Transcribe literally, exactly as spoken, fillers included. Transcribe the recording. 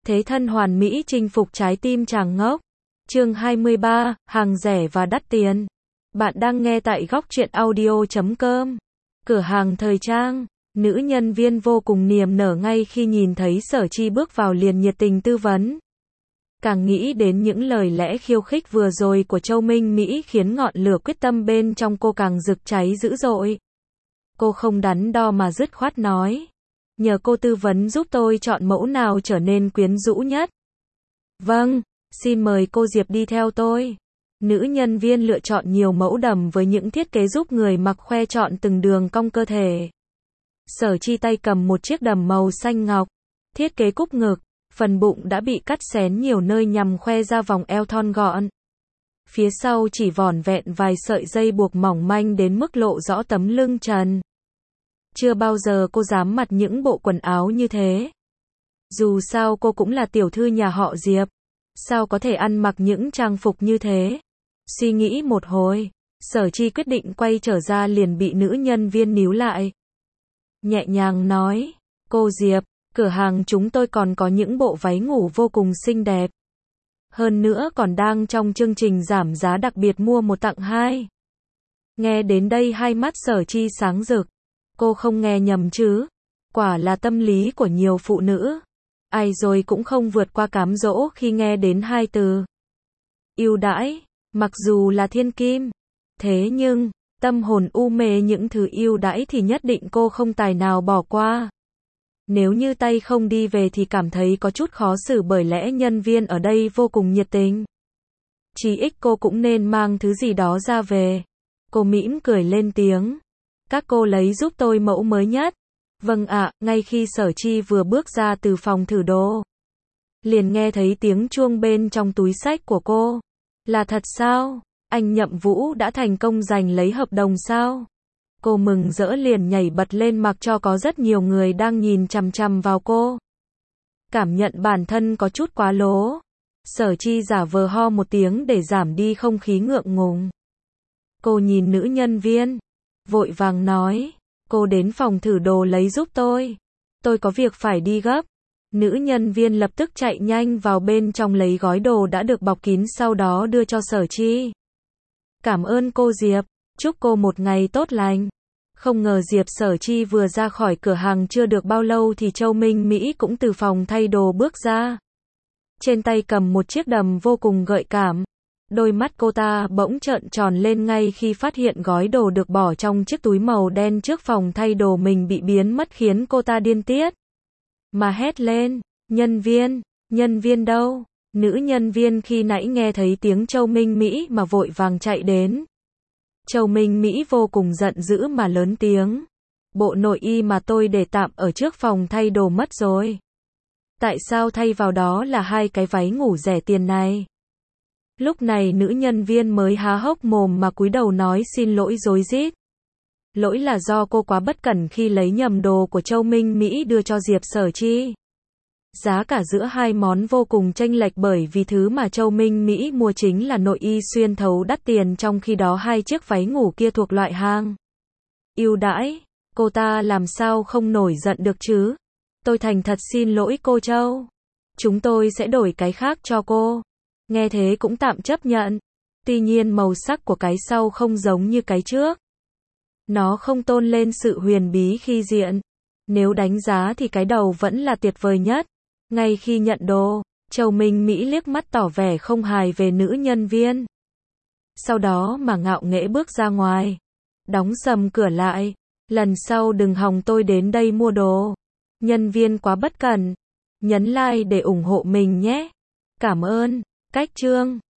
Thế thân hoàn mỹ chinh phục trái tim chàng ngốc. Chương hai mươi ba, hàng rẻ và đắt tiền. Bạn đang nghe tại góc truyện audio chấm com. Cửa hàng thời trang. Nữ nhân viên vô cùng niềm nở ngay khi nhìn thấy Sở Chi bước vào liền nhiệt tình tư vấn. Càng nghĩ đến những lời lẽ khiêu khích vừa rồi của Châu Minh Mỹ khiến ngọn lửa quyết tâm bên trong cô càng rực cháy dữ dội. Cô không đắn đo mà dứt khoát nói. Nhờ cô tư vấn giúp tôi chọn mẫu nào trở nên quyến rũ nhất. Vâng, xin mời cô Diệp đi theo tôi. Nữ nhân viên lựa chọn nhiều mẫu đầm với những thiết kế giúp người mặc khoe trọn từng đường cong cơ thể. Sở Chi tay cầm một chiếc đầm màu xanh ngọc, thiết kế cúp ngực, phần bụng đã bị cắt xén nhiều nơi nhằm khoe ra vòng eo thon gọn. Phía sau chỉ vỏn vẹn vài sợi dây buộc mỏng manh đến mức lộ rõ tấm lưng trần. Chưa bao giờ cô dám mặc những bộ quần áo như thế. Dù sao cô cũng là tiểu thư nhà họ Diệp, sao có thể ăn mặc những trang phục như thế. Suy nghĩ một hồi, Sở Chi quyết định quay trở ra liền bị nữ nhân viên níu lại. Nhẹ nhàng nói, cô Diệp, cửa hàng chúng tôi còn có những bộ váy ngủ vô cùng xinh đẹp. Hơn nữa còn đang trong chương trình giảm giá đặc biệt mua một tặng hai. Nghe đến đây hai mắt Sở Chi sáng rực. Cô không nghe nhầm chứ? Quả là tâm lý của nhiều phụ nữ. Ai rồi cũng không vượt qua cám dỗ khi nghe đến hai từ ưu đãi, mặc dù là thiên kim. Thế nhưng, tâm hồn u mê những thứ ưu đãi thì nhất định cô không tài nào bỏ qua. Nếu như tay không đi về thì cảm thấy có chút khó xử bởi lẽ nhân viên ở đây vô cùng nhiệt tình. Chí ít cô cũng nên mang thứ gì đó ra về. Cô mỉm cười lên tiếng. Các cô lấy giúp tôi mẫu mới nhất. Vâng ạ, ngay khi Sở Chi vừa bước ra từ phòng thử đồ, liền nghe thấy tiếng chuông bên trong túi xách của cô. Là thật sao? Anh Nhậm Vũ đã thành công giành lấy hợp đồng sao? Cô mừng rỡ liền nhảy bật lên mặc cho có rất nhiều người đang nhìn chằm chằm vào cô. Cảm nhận bản thân có chút quá lố. Sở Chi giả vờ ho một tiếng để giảm đi không khí ngượng ngùng. Cô nhìn nữ nhân viên, vội vàng nói, cô đến phòng thử đồ lấy giúp tôi. Tôi có việc phải đi gấp. Nữ nhân viên lập tức chạy nhanh vào bên trong lấy gói đồ đã được bọc kín sau đó đưa cho Sở Chi. Cảm ơn cô Diệp, chúc cô một ngày tốt lành. Không ngờ Diệp Sở Chi vừa ra khỏi cửa hàng chưa được bao lâu thì Châu Minh Mỹ cũng từ phòng thay đồ bước ra. Trên tay cầm một chiếc đầm vô cùng gợi cảm. Đôi mắt cô ta bỗng trợn tròn lên ngay khi phát hiện gói đồ được bỏ trong chiếc túi màu đen trước phòng thay đồ mình bị biến mất khiến cô ta điên tiết. Mà hét lên, nhân viên, nhân viên đâu? Nữ nhân viên khi nãy nghe thấy tiếng Châu Minh Mỹ mà vội vàng chạy đến. Châu Minh Mỹ vô cùng giận dữ mà lớn tiếng. Bộ nội y mà tôi để tạm ở trước phòng thay đồ mất rồi. Tại sao thay vào đó là hai cái váy ngủ rẻ tiền này? Lúc này nữ nhân viên mới há hốc mồm mà cúi đầu nói xin lỗi rối rít. Lỗi là do cô quá bất cẩn khi lấy nhầm đồ của Châu Minh Mỹ đưa cho Diệp Sở Chi. Giá cả giữa hai món vô cùng chênh lệch bởi vì thứ mà Châu Minh Mỹ mua chính là nội y xuyên thấu đắt tiền trong khi đó hai chiếc váy ngủ kia thuộc loại hàng ưu đãi. Cô ta làm sao không nổi giận được chứ? Tôi thành thật xin lỗi cô Châu. Chúng tôi sẽ đổi cái khác cho cô. Nghe thế cũng tạm chấp nhận. Tuy nhiên màu sắc của cái sau không giống như cái trước. Nó không tôn lên sự huyền bí khi diện. Nếu đánh giá thì cái đầu vẫn là tuyệt vời nhất. Ngay khi nhận đồ, Châu Minh Mỹ liếc mắt tỏ vẻ không hài về nữ nhân viên. Sau đó mà ngạo nghễ bước ra ngoài. Đóng sầm cửa lại. Lần sau đừng hòng tôi đến đây mua đồ. Nhân viên quá bất cẩn. Nhấn like để ủng hộ mình nhé. Cảm ơn. Cách chương